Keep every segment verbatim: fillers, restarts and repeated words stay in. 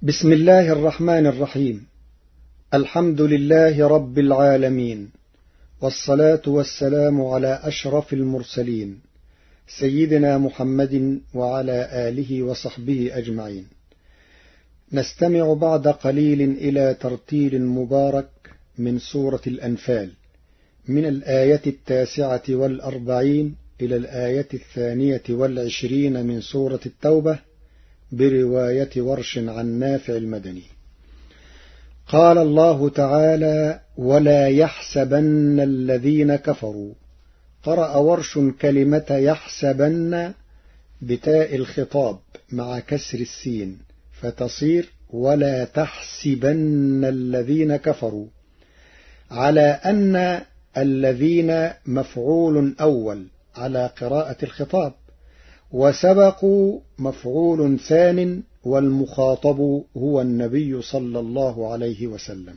بسم الله الرحمن الرحيم. الحمد لله رب العالمين، والصلاة والسلام على أشرف المرسلين سيدنا محمد وعلى آله وصحبه أجمعين. نستمع بعد قليل إلى ترتيل مبارك من سورة الأنفال من الآية التاسعة والأربعين إلى الآية الثانية والعشرين من سورة التوبة برواية ورش عن نافع المدني. قال الله تعالى: ولا يحسبن الذين كفروا. قرأ ورش كلمة يحسبن بتاء الخطاب مع كسر السين فتصير ولا تحسبن الذين كفروا، على أن الذين مفعول أول على قراءة الخطاب، وسبقوا مفعول ثان والمخاطب هو النبي صلى الله عليه وسلم.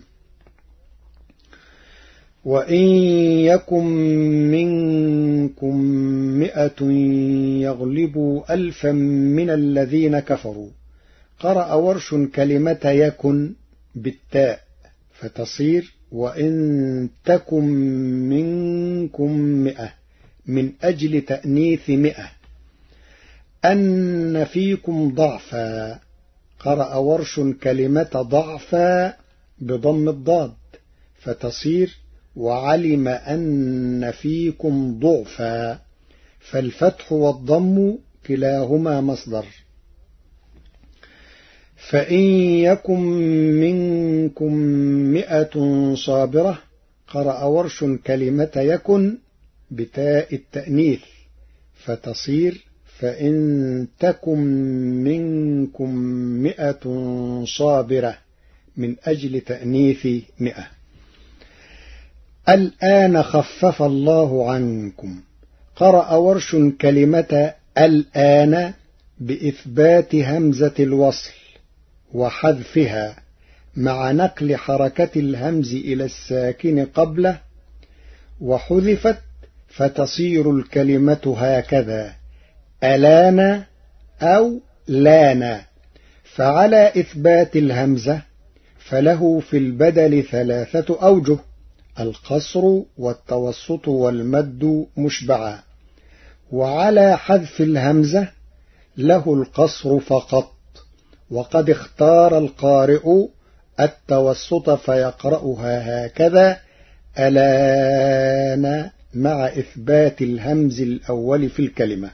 وإن يكن منكم مئة يغلبوا ألفا من الذين كفروا. قرأ ورش كلمة يكن بالتاء فتصير وإن تكن منكم مئة من أجل تأنيث مئة. أن فيكم ضعفا. قرأ ورش كلمة ضعفا بضم الضاد فتصير وعلم أن فيكم ضعفا، فالفتح والضم كلاهما مصدر. فإن يكن منكم مئة صابرة. قرأ ورش كلمة يكن بتاء التأنيث فتصير فإن تكن منكم مئة صابرة من أجل تأنيث مئة. الآن خفف الله عنكم. قرأ ورش كلمة الآن بإثبات همزة الوصل وحذفها مع نقل حركة الهمز إلى الساكن قبله، وحذفت فتصير الكلمة هكذا: ألان أو لانا. فعلى إثبات الهمزة فله في البدل ثلاثة أوجه: القصر والتوسط والمد مشبعا. وعلى حذف الهمزة له القصر فقط، وقد اختار القارئ التوسط فيقرأها هكذا: ألان، مع إثبات الهمز الأول في الكلمة.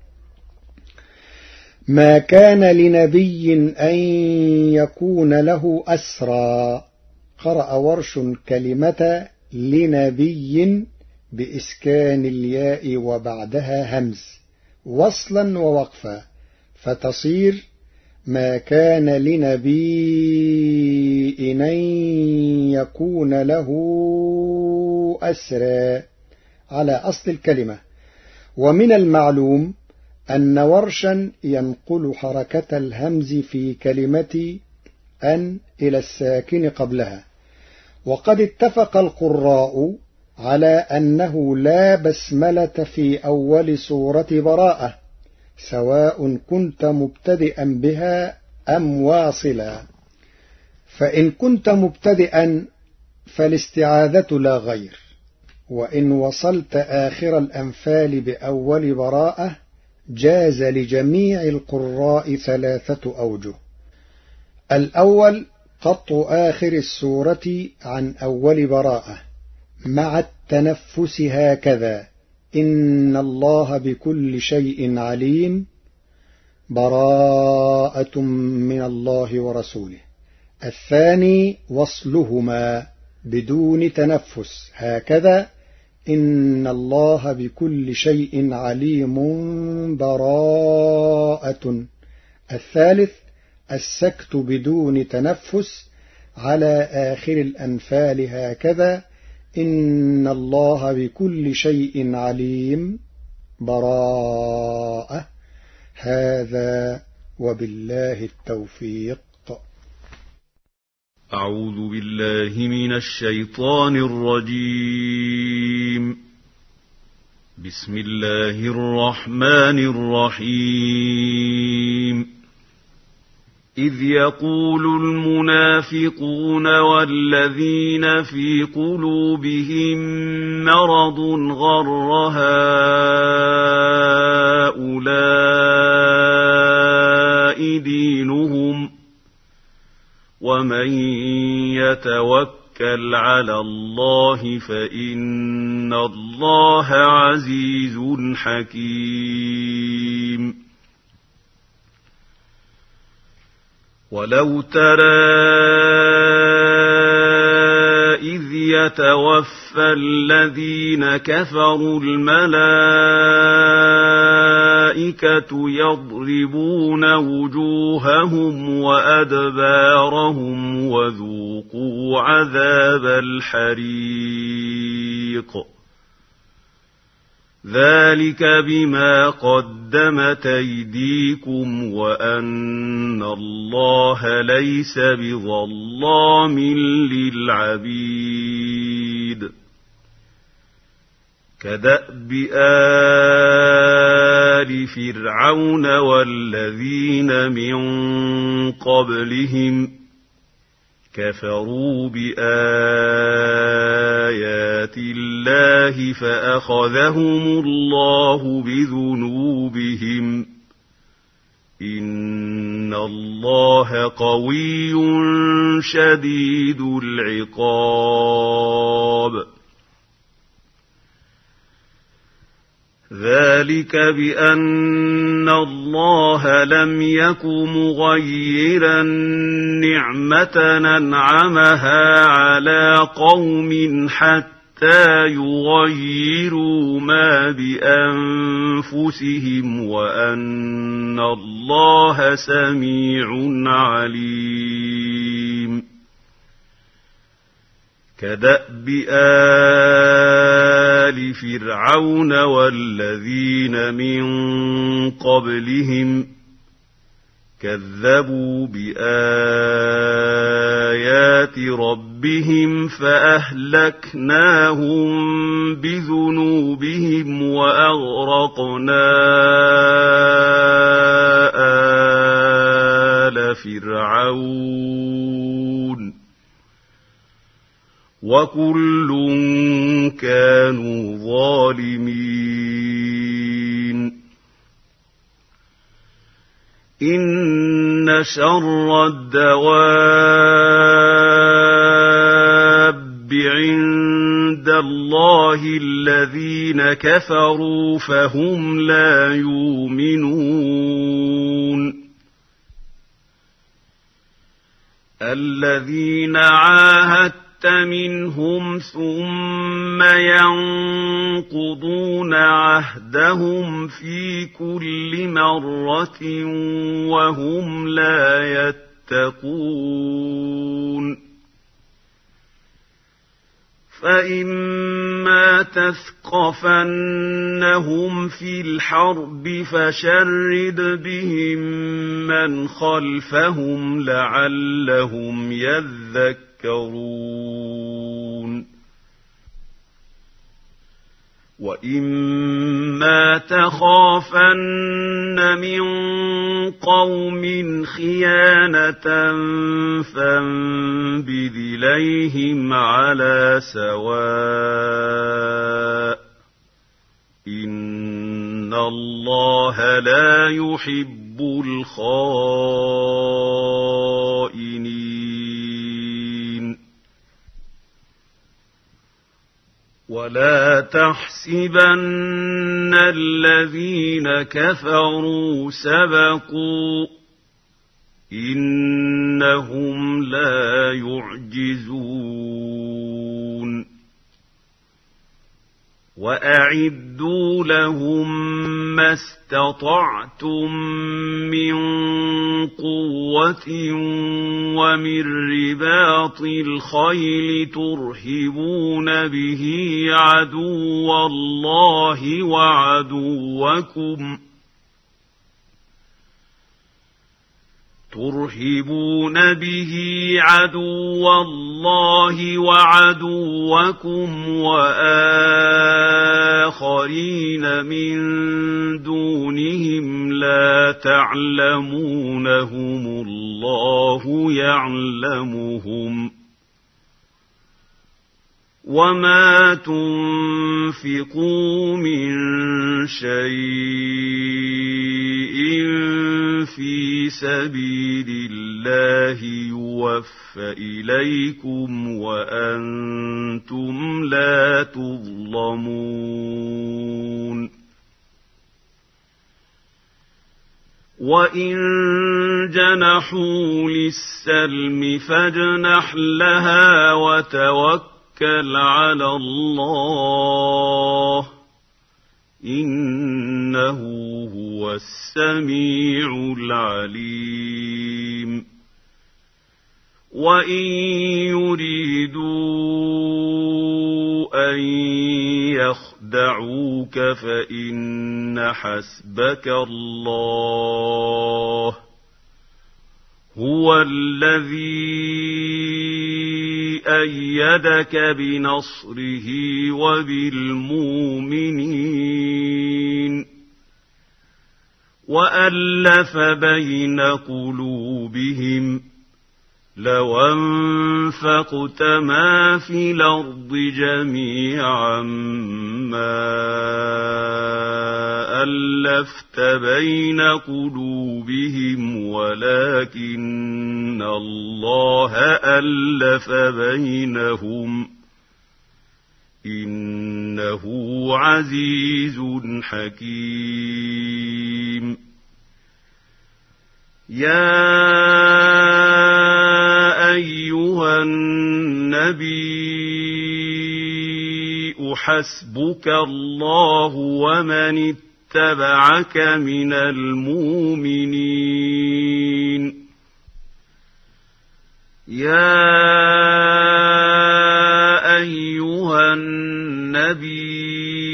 ما كان لنبي أن يكون له أسرى. قرأ ورش كلمة لنبي بإسكان الياء وبعدها همز وصلا ووقفا فتصير ما كان لنبي أن يكون له أسرى على أصل الكلمة. ومن المعلوم أن ورشا ينقل حركة الهمز في كلمة أن إلى الساكن قبلها. وقد اتفق القراء على أنه لا بسملة في أول سورة براءة، سواء كنت مبتدئا بها أم واصلا. فإن كنت مبتدئا فالاستعاذة لا غير، وإن وصلت آخر الأنفال بأول براءة جاز لجميع القراء ثلاثة أوجه: الأول قطع آخر السورة عن أول براءة مع التنفس هكذا: إن الله بكل شيء عليم، براءة من الله ورسوله. الثاني وصلهما بدون تنفس هكذا: إن الله بكل شيء عليم، براءة. الثالث السكت بدون تنفس على آخر الأنفال هكذا: إن الله بكل شيء عليم، براءة. هذا وبالله التوفيق. أعوذ بالله من الشيطان الرجيم. بسم الله الرحمن الرحيم. إذ يقول المنافقون والذين في قلوبهم مرض غر هؤلاء دينهم ومن يتوكل على الله فإن الله عزيز حكيم. ولو ترى إذ يتوفى الذين كفروا الملائكة يضربون وجوههم وأدبارهم وذوقوا عذاب الحريق ذلك بما قدمت أيديكم وأن الله ليس بظلام للعبيد. كدأب آل فرعون والذين من قبلهم كفروا بآيات الله فأخذهم الله بذنوبهم إن الله قوي شديد العقاب. ذلك بأن الله لم يك مغيرا نعمة أنعمها على قوم حتى يغيروا ما بأنفسهم وأن الله سميع عليم. كدأب آل فرعون والذين من قبلهم كذبوا بآيات ربهم فأهلكناهم بذنوبهم وأغرقنا آل فرعون وكل كانوا ظالمين. إن شر الدواب عند الله الذين كفروا فهم لا يؤمنون. الذين عاهدت منهم ثم ينقضون عهدهم في كل مرة وهم لا يتقون. فإما تثقفنهم في الحرب فشرد بهم من خلفهم لعلهم يذكرون. وإما تخافن من قوم خيانة فانبذ إليهم على سواء إن الله لا يحب الخائنين. ولا تحسبن الذين كفروا سبقوا إنهم لا يعجزون. وأعدوا لهم ما استطعتم من قوة ومن رباط الخيل ترهبون به عدو الله وعدوكم ترهبون به عدو الله وعدوكم وآخرين من دونهم لا تعلمونهم الله يعلمهم وما تنفقوا من شيء في سبيل الله يوفى إليكم وأنتم لا تظلمون وإن جنحوا للسلم فاجنح لها وتوكل على الله إنه هو السميع العليم وإن يريدوا أن يخدعوك فإن حسبك الله هو الذي أيدك بنصره وبالمؤمنين وألف بين قلوبهم لو أنفقت ما في الأرض جميعا ما ألفت بين قلوبهم ولكن الله ألف بينهم إنه عزيز حكيم يا أيها النبي حسبك الله ومن اتبعك من المؤمنين يا أيها النبي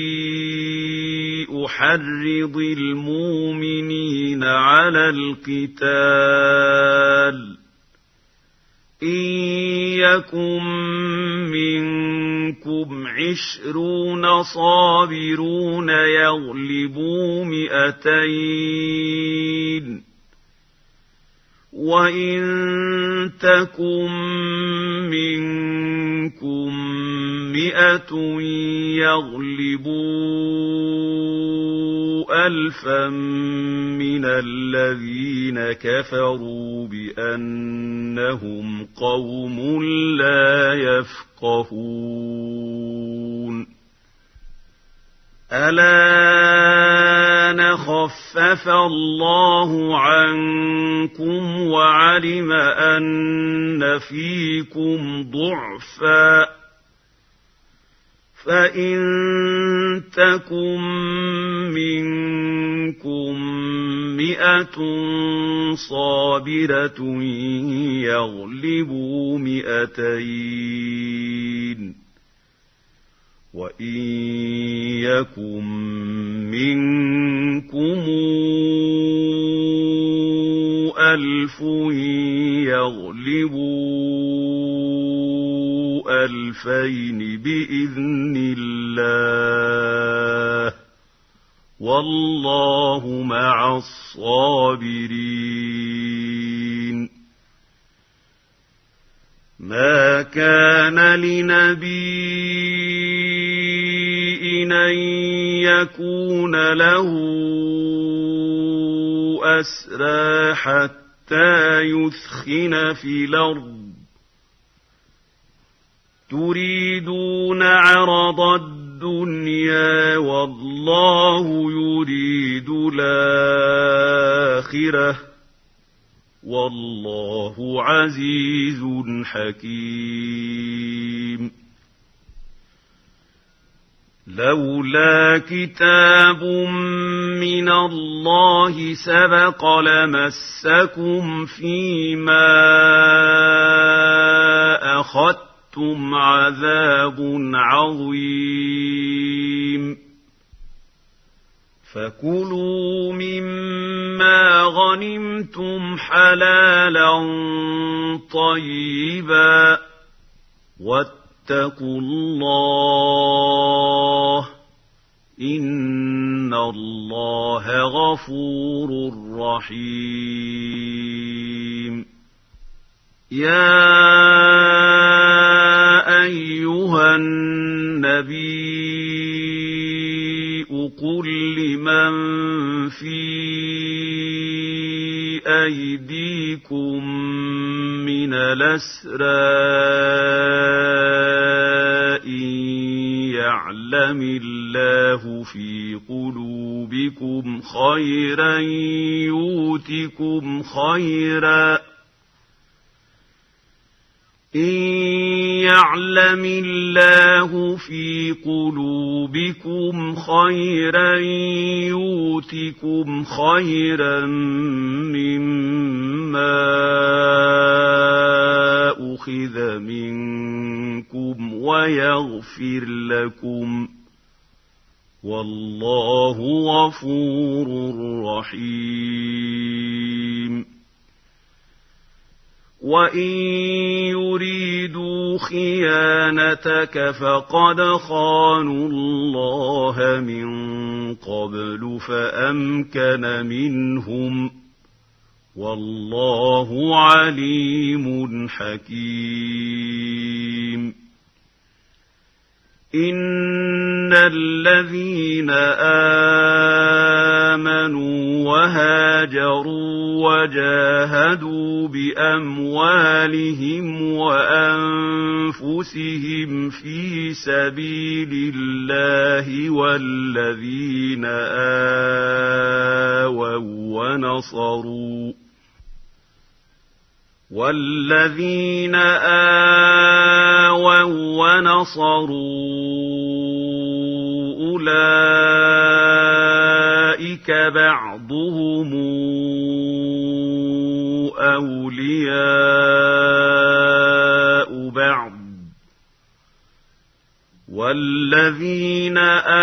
حرض المؤمنين على القتال إن يكن منكم عشرون صابرون يغلبوا مئتين وإن تكن منكم مئة يغلبوا ألفا من الذين كفروا بأنهم قوم لا يفقهون الآن خفف الله عنكم وعلم أن فيكم ضعفا فإن تكن منكم مئة صابرة يغلبوا مئتين وإن يكن منكم ألف يغلبوا ألفين بإذن الله والله مع الصابرين ما كان لنبي أن يكون له أسرى حتى يثخن في الأرض تريدون عرض الدنيا والله يريد الآخرة والله عزيز حكيم لولا كتاب من الله سبق لمسكم فيما أخذتم عذاب عظيم فكلوا مما ما غنمتم حلالا طيبا واتقوا الله إن الله غفور رحيم. يا أيها النبي قل لمن في أيديكم من الأسرى إن يعلم الله في قلوبكم خيرا يؤتكم خيرا إن يعلم الله في قلوبكم خيرا يؤتكم خيرا مما أخذ منكم ويغفر لكم والله غفور رحيم. وإن يريدوا خيانتك فقد خانوا الله من قبل فأمكن منهم والله عليم حكيم. إن الذين آمنوا وهاجروا وجاهدوا بأموالهم وأنفسهم في سبيل الله والذين آووا ونصروا والذين آووا ونصروا أولئك بعضهم أولياء بعض والذين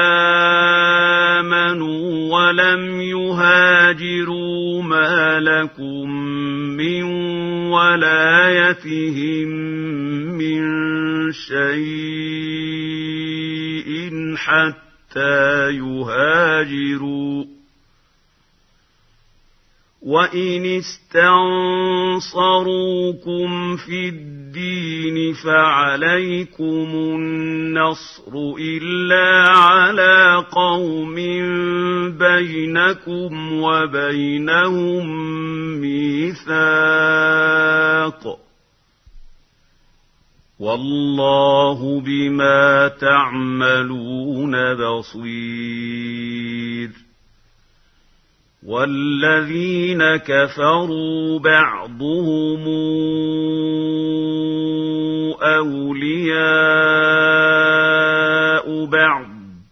آمنوا ولم يهاجروا ما لكم من ولايتهم من شيء حتى يهاجروا وإن استنصروكم في الدين فعليكم النصر إلا على قوم بينكم وبينهم ميثاق والله بما تعملون بصير. والذين كفروا بعضهم أولياء بعض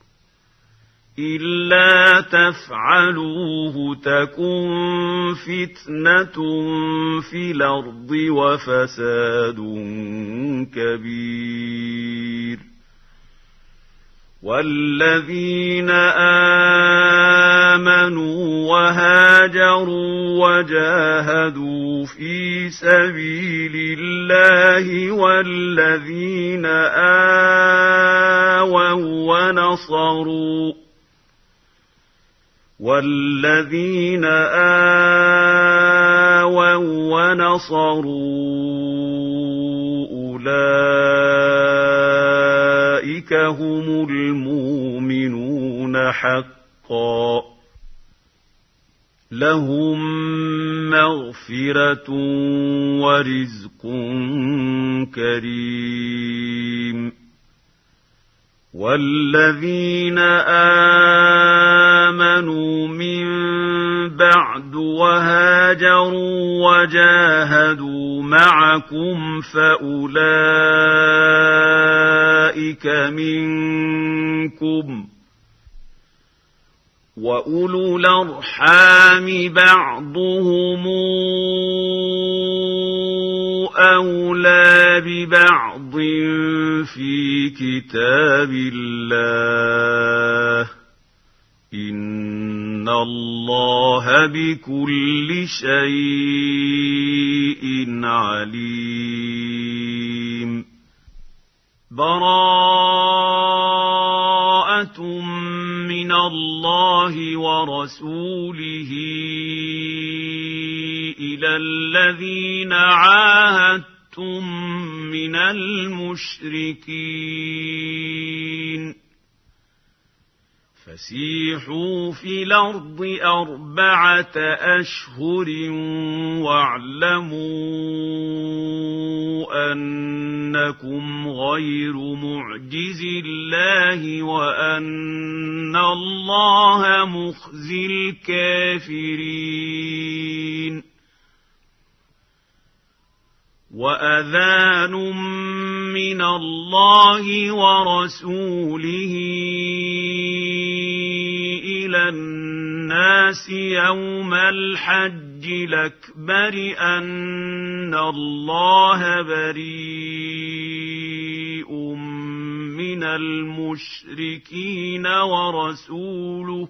إلا تفعلوه تكن فتنة في الأرض وفساد كبير. والذين آمنوا وهاجروا وجاهدوا في سبيل الله والذين آووا ونصروا والذين آووا ونصروا أولئك هم المؤمنون حقا لهم مغفرة ورزق كريم. والذين آمنوا من بعد وهاجروا وجاهدوا معكم فأولئك منكم وأولو الأرحام بعضهم أولى ببعض في كتاب الله إن إن الله بكل شيء عليم براءة من الله ورسوله إلى الذين عاهدتم من المشركين فسيحوا في الأرض أربعة أشهر واعلموا أنكم غير معجز الله وأن الله مخزي الكافرين وأذان من الله ورسوله إلى الناس يوم الحج الأكبر أن الله بريء من المشركين ورسوله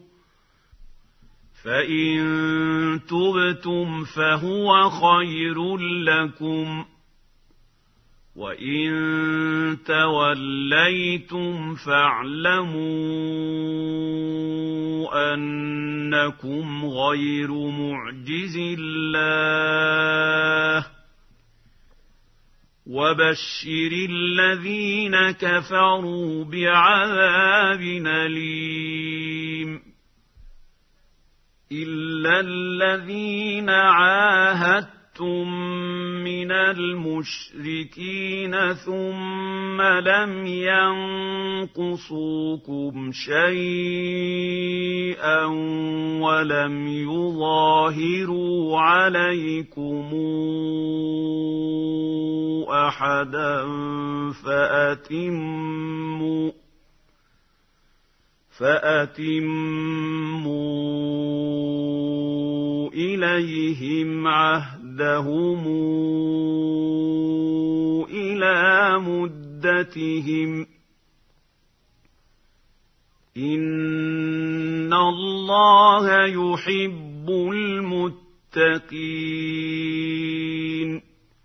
فإن تبتم فهو خير لكم وإن توليتم فاعلموا أنكم غير معجز الله وبشر الذين كفروا بعذاب أليم إلا الذين عاهدتم من المشركين ثم لم ينقصوكم شيئا ولم يظاهروا عليكم أحدا فأتموا فأتموا إليهم عهدهم إلى مدتهم إن الله يحب المتقين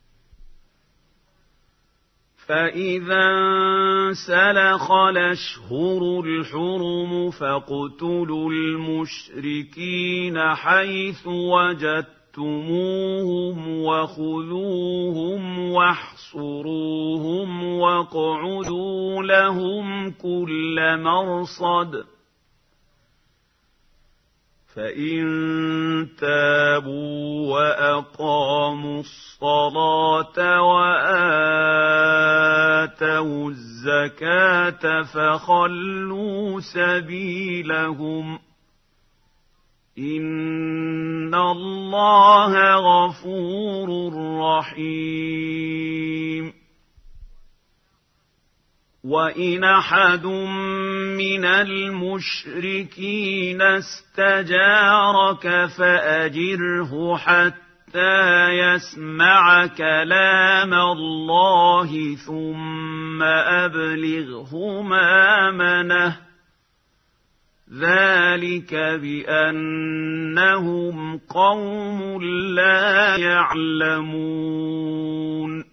فإذا انسلخ الأشهر الحرم فاقتلوا المشركين حيث وجدتموهم وخذوهم واحصروهم واقعدوا لهم كل مرصد فإن تابوا وأقاموا الصلاة وآتوا الزكاة فخلوا سبيلهم إن الله غفور رحيم وإن أحد من المشركين استجارك فأجره حتى يسمع كلام الله ثم أبلغه مأمنه ذلك بأنهم قوم لا يعلمون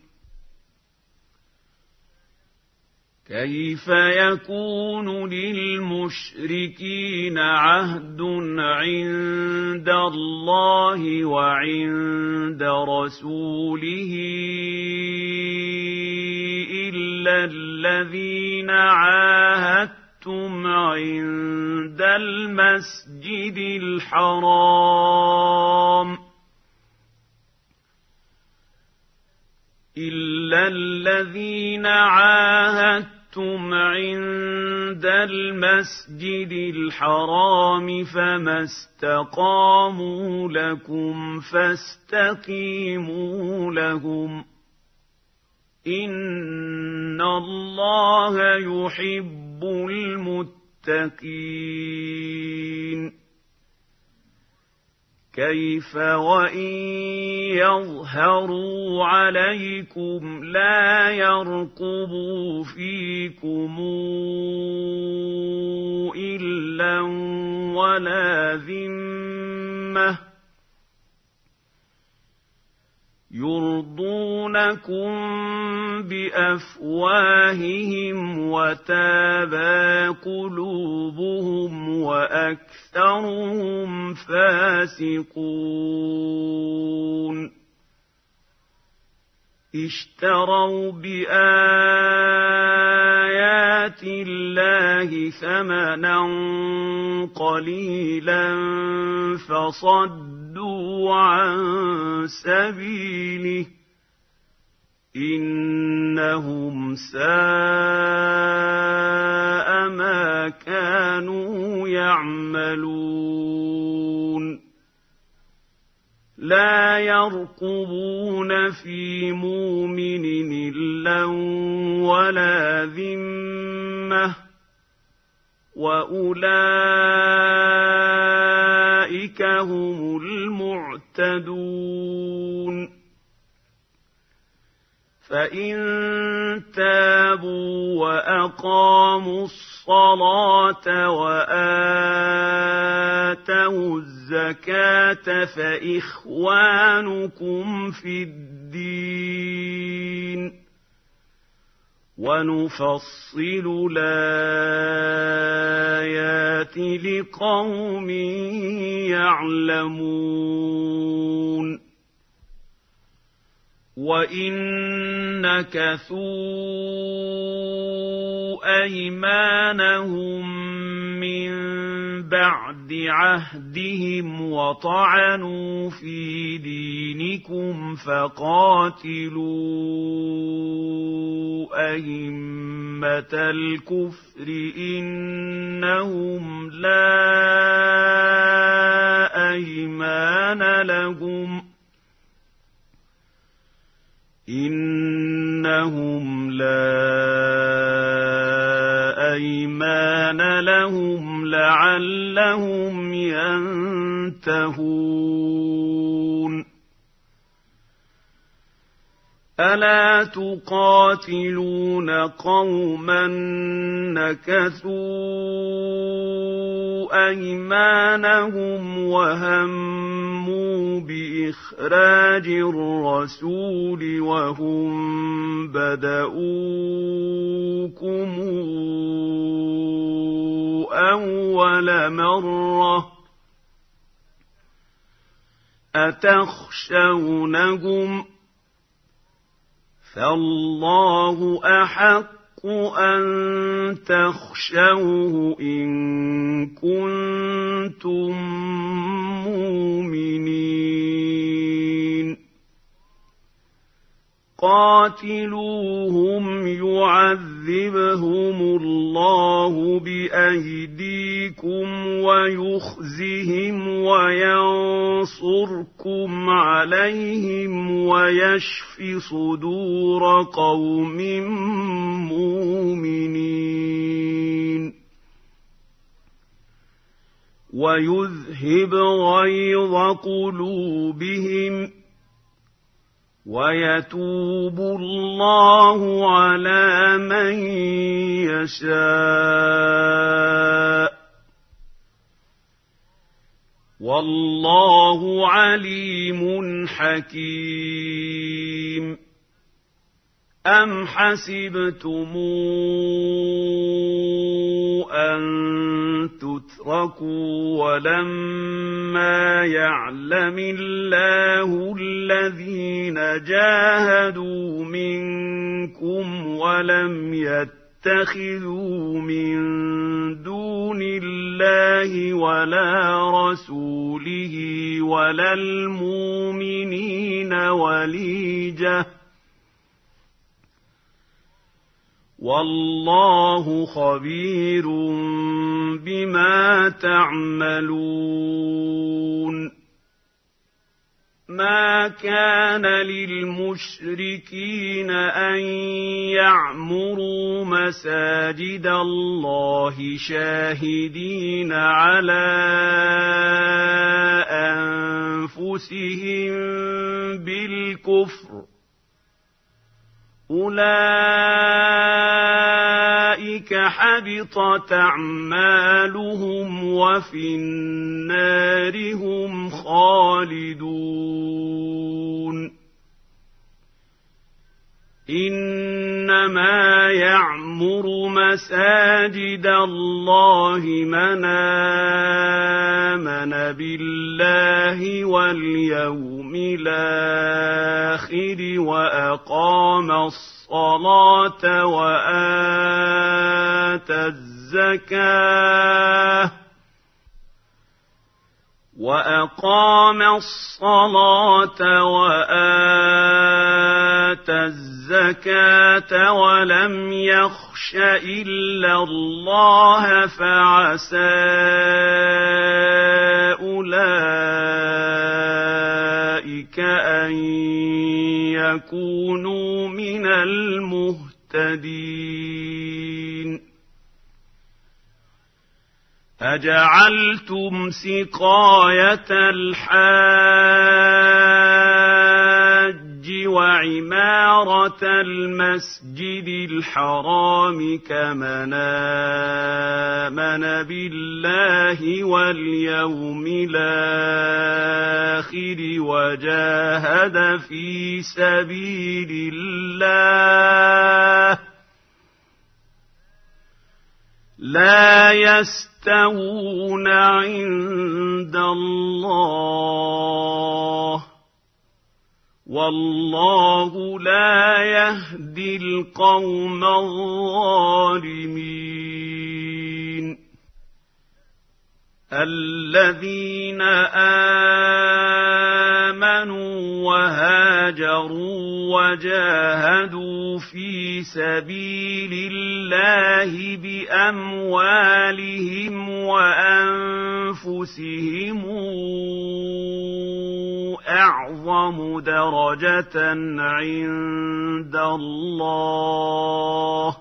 كيف يكون للمشركين عهد عند الله وعند رسوله إلا الذين عاهدتم عند المسجد الحرام إلا الذين عاهدتم عند المسجد الحرام فما استقاموا لكم فاستقيموا لهم إن الله يحب المتقين كيف وإن يظهروا عليكم لا يرقبوا فيكم إلا ولا ذمة يرضونكم بأفواههم وتابى قلوبهم وأكثرهم فاسقون اشتروا بآيات الله ثمنا قليلا فصدوا عن سبيله إنهم ساء ما كانوا يعملون لا يرقبون في مؤمن إلا ولا ذمة وأولئك هم المعتدون فإن تابوا وأقاموا الصلاة وآتوا الزكاة فإخوانكم في الدين ونفصل الآيات لقوم يعلمون وإن نكثوا أيمانهم من بعد عهدهم وطعنوا في دينكم فقاتلوا أئمة الكفر إنهم لا أيمان لهم إنهم لا أيمان لهم لعلهم ينتهون ألا تقاتلون قوما نكثوا أيمانهم وهموا بإخراج الرسول وهم بدؤوكم أول مرة أتخشونهم فالله أحق أن تخشوه إن كنتم مؤمنين قاتلوهم يعذبهم الله بأيديكم ويخزهم وينصركم عليهم ويشف صدور قوم مؤمنين ويذهب غيظ قلوبهم ويتوب الله على من يشاء والله عليم حكيم أم حسبتم أن تتركوا ولما يعلم الله الذين جاهدوا منكم ولم يتخذوا من دون الله ولا رسوله ولا المؤمنين وليجة والله خبير بما تعملون ما كان للمشركين أن يعمروا مساجد الله شاهدين على أنفسهم بالكفر أولئك حبطت أعمالهم وفي النار هم خالدون إنما يعمر مساجد الله من آمن بالله واليوم الآخر وأقام الصلاة وآتى الزكاة وأقام الصلاة وآتى الزكاة ولم يخش إلا الله فعسى أولئك أن يكونوا من المهتدين أجعلتم سقاية الحاج وعمارة المسجد الحرام كمن آمن بالله واليوم الآخر وجاهد في سبيل الله لا يستوون عند الله والله لا يهدي القوم الظالمين الذين آمنوا وهاجروا وجاهدوا في سبيل الله بأموالهم وأنفسهم أعظم درجة عند الله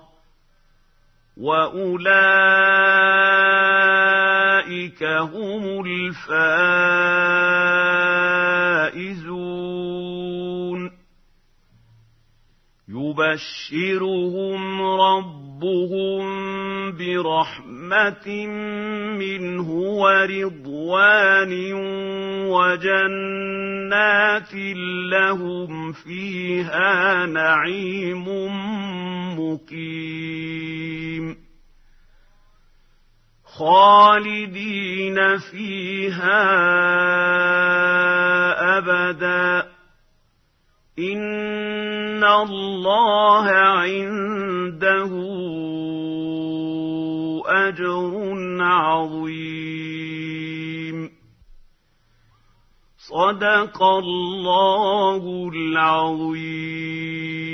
وأولئك هم الفائزون يبشرهم ربهم برحمة منه ورضوان وجنات لهم فيها نعيم مقيم خالدين فيها أبدا إن الله عنده أجر عظيم صدق الله العظيم.